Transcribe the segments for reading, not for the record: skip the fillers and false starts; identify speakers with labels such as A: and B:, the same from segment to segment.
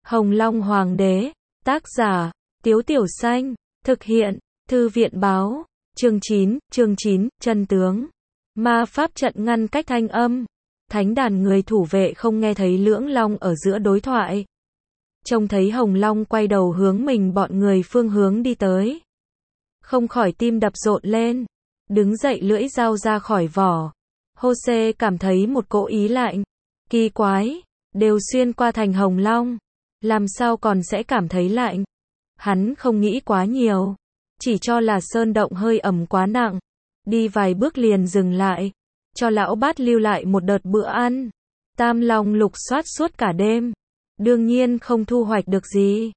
A: Hồng Long Hoàng đế, tác giả, Tiếu Tiểu Xanh, thực hiện, Thư viện báo, chương 9, chân tướng. Ma pháp trận ngăn cách thanh âm. Thánh đàn người thủ vệ không nghe thấy Lưỡng Long ở giữa đối thoại. Trông thấy Hồng Long quay đầu hướng mình bọn người phương hướng đi tới. Không khỏi tim đập rộn lên. Đứng dậy lưỡi dao ra khỏi vỏ. Jose cảm thấy một cỗ ý lạnh. Kỳ quái, đều xuyên qua thành Hồng Long. Làm sao còn sẽ cảm thấy lạnh? Hắn không nghĩ quá nhiều. Chỉ cho là sơn động hơi ẩm quá nặng. Đi vài bước liền dừng lại. Cho lão bát lưu lại một đợt bữa ăn. Tam Long lục soát suốt cả đêm. Đương nhiên không thu hoạch được gì.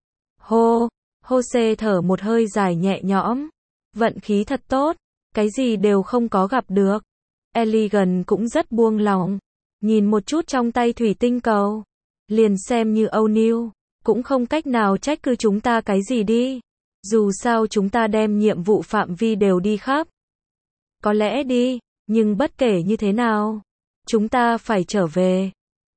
A: Jose thở một hơi dài nhẹ nhõm. Vận khí thật tốt. Cái gì đều không có gặp được. Elegant cũng rất buông lòng. Nhìn một chút trong tay thủy tinh cầu. Liền xem như O'Neil. Cũng không cách nào trách cứ chúng ta cái gì đi. Dù sao chúng ta đem nhiệm vụ phạm vi đều đi khắp. Có lẽ đi, nhưng bất kể như thế nào, chúng ta phải trở về.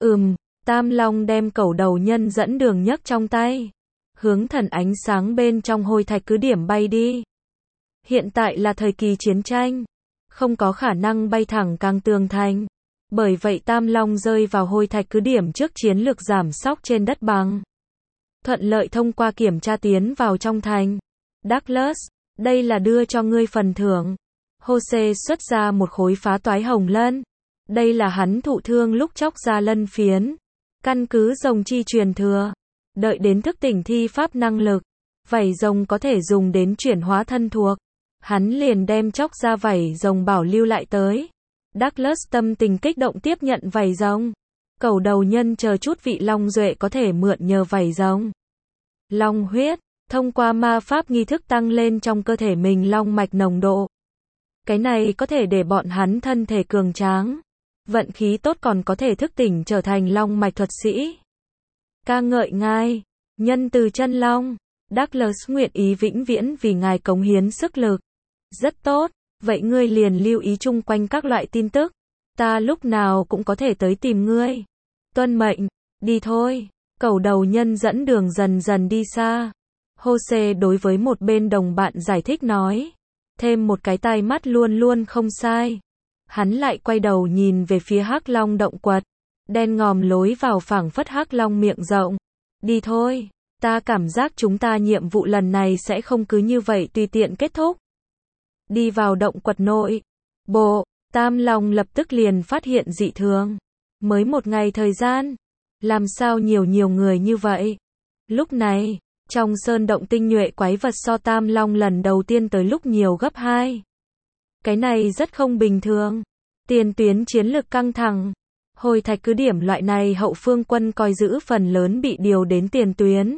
A: Tam Long đem cẩu đầu nhân dẫn đường nhấc trong tay. Hướng thần ánh sáng bên trong hôi thạch cứ điểm bay đi. Hiện tại là thời kỳ chiến tranh. Không có khả năng bay thẳng càng tường thành. Bởi vậy Tam Long rơi vào hôi thạch cứ điểm trước chiến lược giảm sóc trên đất bằng. Thuận lợi thông qua kiểm tra tiến vào trong thành. Douglas, đây là đưa cho ngươi phần thưởng. Jose xuất ra một khối phá toái hồng lân. Đây là hắn thụ thương lúc chóc ra lân phiến. Căn cứ rồng chi truyền thừa. Đợi đến thức tỉnh thi pháp năng lực. Vảy rồng có thể dùng đến chuyển hóa thân thuộc. Hắn liền đem chóc ra vảy rồng bảo lưu lại tới. Douglas tâm tình kích động tiếp nhận vảy rồng. Cẩu đầu nhân chờ chút vị long duệ có thể mượn nhờ vảy rồng. Long huyết, thông qua ma pháp nghi thức tăng lên trong cơ thể mình long mạch nồng độ. Cái này có thể để bọn hắn thân thể cường tráng. Vận khí tốt còn có thể thức tỉnh trở thành long mạch thuật sĩ. Ca ngợi ngài, nhân từ chân long. Douglas nguyện ý vĩnh viễn vì ngài cống hiến sức lực. Rất tốt, vậy ngươi liền lưu ý chung quanh các loại tin tức. Ta lúc nào cũng có thể tới tìm ngươi. Tuân mệnh, đi thôi. Cẩu đầu nhân dẫn đường dần dần đi xa. Jose đối với một bên đồng bạn giải thích nói. Thêm một cái tai mắt luôn luôn không sai. Hắn lại quay đầu nhìn về phía Hắc Long động quật. Đen ngòm lối vào phảng phất Hắc Long miệng rộng. Đi thôi, ta cảm giác chúng ta nhiệm vụ lần này sẽ không cứ như vậy tùy tiện kết thúc. Đi vào động quật nội bộ, Tam Long lập tức liền phát hiện dị thường. Mới một ngày thời gian. Làm sao nhiều người như vậy? Lúc này, trong sơn động tinh nhuệ quái vật so Tam Long lần đầu tiên tới lúc nhiều gấp 2. Cái này rất không bình thường. Tiền tuyến chiến lực căng thẳng. Hồi thạch cứ điểm loại này hậu phương quân coi giữ phần lớn bị điều đến tiền tuyến.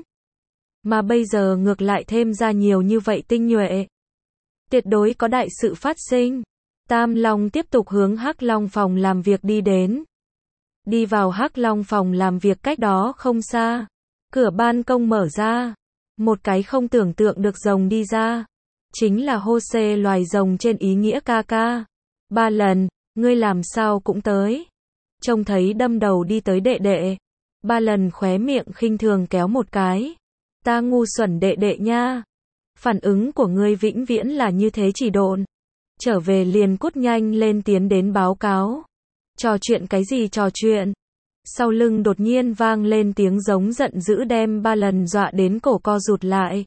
A: Mà bây giờ ngược lại thêm ra nhiều như vậy tinh nhuệ. Tuyệt đối có đại sự phát sinh. Tam Long tiếp tục hướng Hắc Long phòng làm việc đi đến. Đi vào Hắc Long phòng làm việc cách đó không xa. Cửa ban công mở ra. Một cái không tưởng tượng được rồng đi ra. Chính là Jose loài rồng trên ý nghĩa ca. 3 lần, ngươi làm sao cũng tới. Trông thấy đâm đầu đi tới đệ đệ. 3 lần khóe miệng khinh thường kéo một cái. Ta ngu xuẩn đệ đệ nha. Phản ứng của ngươi vĩnh viễn là như thế chỉ độn. Trở về liền cút nhanh lên tiến đến báo cáo. Trò chuyện cái gì trò chuyện? Sau lưng đột nhiên vang lên tiếng giống giận dữ đem 3 lần dọa đến cổ co rụt lại.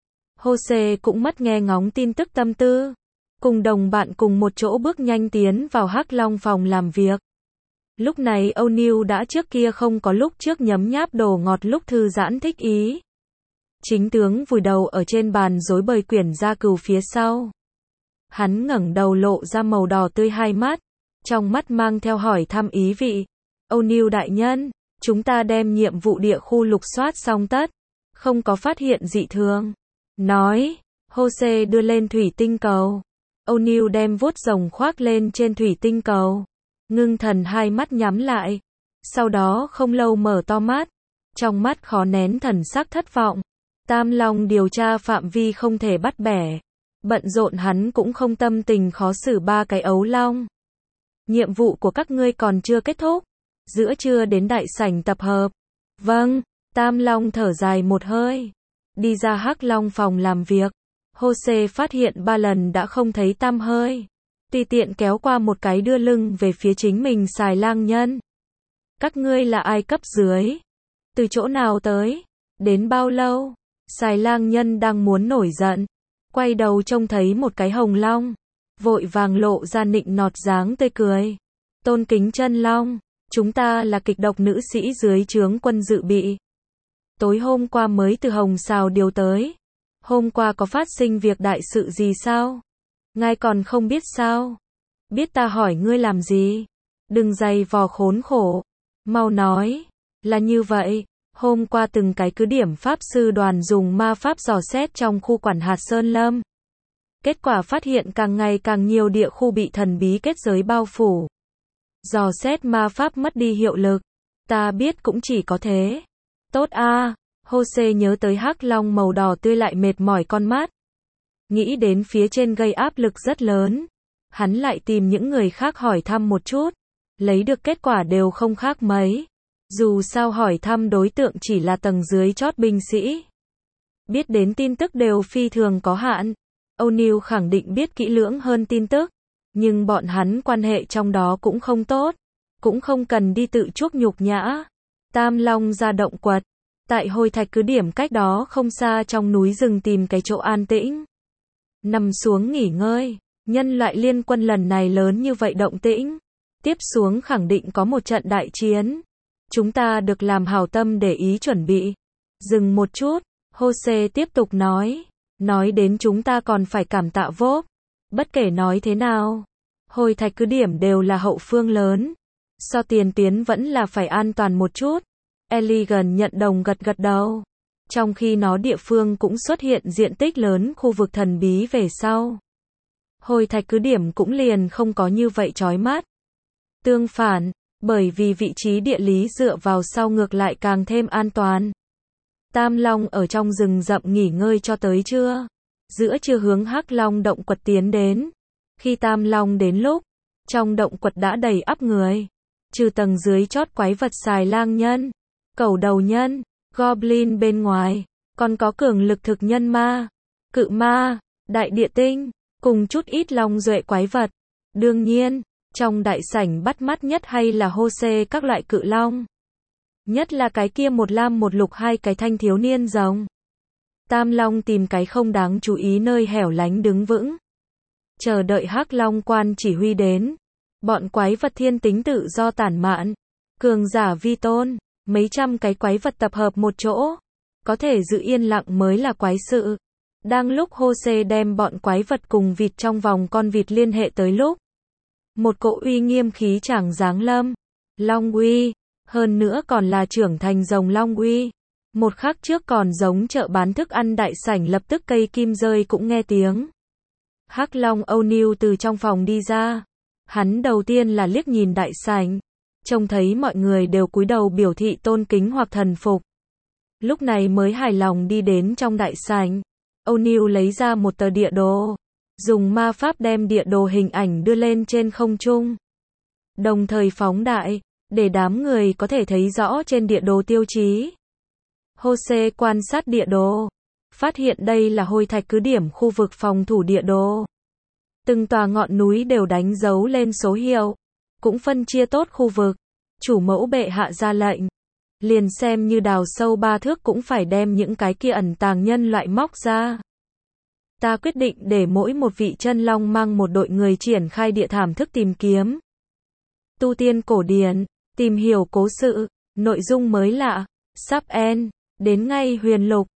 A: Jose cũng mất nghe ngóng tin tức tâm tư. Cùng đồng bạn cùng một chỗ bước nhanh tiến vào Hắc Long phòng làm việc. Lúc này O'Neil đã trước kia không có lúc trước nhấm nháp đồ ngọt lúc thư giãn thích ý. Chính tướng vùi đầu ở trên bàn rối bời quyển gia cừu phía sau. Hắn ngẩng đầu lộ ra màu đỏ tươi hai mắt. Trong mắt mang theo hỏi thăm ý vị. O'Neil đại nhân, chúng ta đem nhiệm vụ địa khu lục soát xong tất. Không có phát hiện dị thường. Nói, Jose đưa lên thủy tinh cầu. O'Neil đem vuốt rồng khoác lên trên thủy tinh cầu. Ngưng thần hai mắt nhắm lại. Sau đó không lâu mở to mắt. Trong mắt khó nén thần sắc thất vọng. Tam Long điều tra phạm vi không thể bắt bẻ. Bận rộn hắn cũng không tâm tình khó xử 3 cái ấu long. Nhiệm vụ của các ngươi còn chưa kết thúc. Giữa trưa đến đại sảnh tập hợp. Vâng, Tam Long thở dài một hơi, đi ra Hắc Long phòng làm việc. Jose phát hiện 3 lần đã không thấy tăm hơi. Tùy tiện kéo qua một cái đưa lưng về phía chính mình Xài Lang Nhân. Các ngươi là ai cấp dưới? Từ chỗ nào tới? Đến bao lâu? Xài Lang Nhân đang muốn nổi giận. Quay đầu trông thấy một cái hồng long. Vội vàng lộ ra nịnh nọt dáng tươi cười. Tôn kính chân long. Chúng ta là kịch độc nữ sĩ dưới trướng quân dự bị. Tối hôm qua mới từ Hồng Sào điều tới. Hôm qua có phát sinh việc đại sự gì sao? Ngài còn không biết sao? Biết ta hỏi ngươi làm gì? Đừng dày vò khốn khổ. Mau nói. Là như vậy. Hôm qua từng cái cứ điểm pháp sư đoàn dùng ma pháp dò xét trong khu quản hạt Sơn Lâm. Kết quả phát hiện càng ngày càng nhiều địa khu bị thần bí kết giới bao phủ. Dò xét ma pháp mất đi hiệu lực. Ta biết cũng chỉ có thế. Tốt a. Jose nhớ tới Hắc Long màu đỏ tươi lại mệt mỏi con mắt. Nghĩ đến phía trên gây áp lực rất lớn. Hắn lại tìm những người khác hỏi thăm một chút. Lấy được kết quả đều không khác mấy. Dù sao hỏi thăm đối tượng chỉ là tầng dưới chót binh sĩ. Biết đến tin tức đều phi thường có hạn. O'Neill khẳng định biết kỹ lưỡng hơn tin tức. Nhưng bọn hắn quan hệ trong đó cũng không tốt. Cũng không cần đi tự chuốc nhục nhã. Tam Long ra động quật. Tại Hồi Thạch cứ điểm cách đó không xa trong núi rừng tìm cái chỗ an tĩnh. Nằm xuống nghỉ ngơi. Nhân loại liên quân lần này lớn như vậy động tĩnh. Tiếp xuống khẳng định có một trận đại chiến. Chúng ta được làm hảo tâm để ý chuẩn bị. Dừng một chút. Jose tiếp tục nói. Nói đến chúng ta còn phải cảm tạ Vốp. Bất kể nói thế nào. Hồi Thạch cứ điểm đều là hậu phương lớn. So tiền tuyến vẫn là phải an toàn một chút. Elegant nhận đồng gật gật đầu. Trong khi nó địa phương cũng xuất hiện diện tích lớn khu vực thần bí về sau. Hồi Thạch cứ điểm cũng liền không có như vậy chói mắt. Tương phản, bởi vì vị trí địa lý dựa vào sau ngược lại càng thêm an toàn. Tam Long ở trong rừng rậm nghỉ ngơi cho tới trưa. Giữa trưa hướng Hắc Long động quật tiến đến. Khi Tam Long đến lúc, trong động quật đã đầy ắp người. Trừ tầng dưới chót quái vật Xài Lang Nhân, Cẩu Đầu Nhân, Goblin bên ngoài, còn có cường lực thực nhân ma, cự ma, đại địa tinh, cùng chút ít long duệ quái vật. Đương nhiên, trong đại sảnh bắt mắt nhất hay là Jose các loại cự long. Nhất là cái kia một lam một lục hai cái thanh thiếu niên rồng. Tam Long tìm cái không đáng chú ý nơi hẻo lánh đứng vững. Chờ đợi Hắc Long quan chỉ huy đến. Bọn quái vật thiên tính tự do tản mạn. Cường giả vi tôn. Mấy trăm cái quái vật tập hợp một chỗ. Có thể giữ yên lặng mới là quái sự. Đang lúc Jose đem bọn quái vật cùng vịt trong vòng con vịt liên hệ tới lúc. Một cỗ uy nghiêm khí chàng giáng lâm. Long uy. Hơn nữa còn là trưởng thành rồng Long uy. Một khắc trước còn giống chợ bán thức ăn đại sảnh lập tức cây kim rơi cũng nghe tiếng. Hắc Long O'Neill từ trong phòng đi ra. Hắn đầu tiên là liếc nhìn đại sảnh. Trông thấy mọi người đều cúi đầu biểu thị tôn kính hoặc thần phục. Lúc này mới hài lòng đi đến trong đại sảnh. O'Neill lấy ra một tờ địa đồ. Dùng ma pháp đem địa đồ hình ảnh đưa lên trên không trung. Đồng thời phóng đại, để đám người có thể thấy rõ trên địa đồ tiêu chí. Jose quan sát địa đồ. Phát hiện đây là Hồi Thạch cứ điểm khu vực phòng thủ địa đồ. Từng tòa ngọn núi đều đánh dấu lên số hiệu. Cũng phân chia tốt khu vực. Chủ mẫu bệ hạ ra lệnh. Liền xem như đào sâu 3 thước cũng phải đem những cái kia ẩn tàng nhân loại móc ra. Ta quyết định để mỗi một vị chân long mang một đội người triển khai địa thảm thức tìm kiếm. Tu tiên cổ điển, tìm hiểu cố sự, nội dung mới lạ, sắp end, đến ngay huyền lục.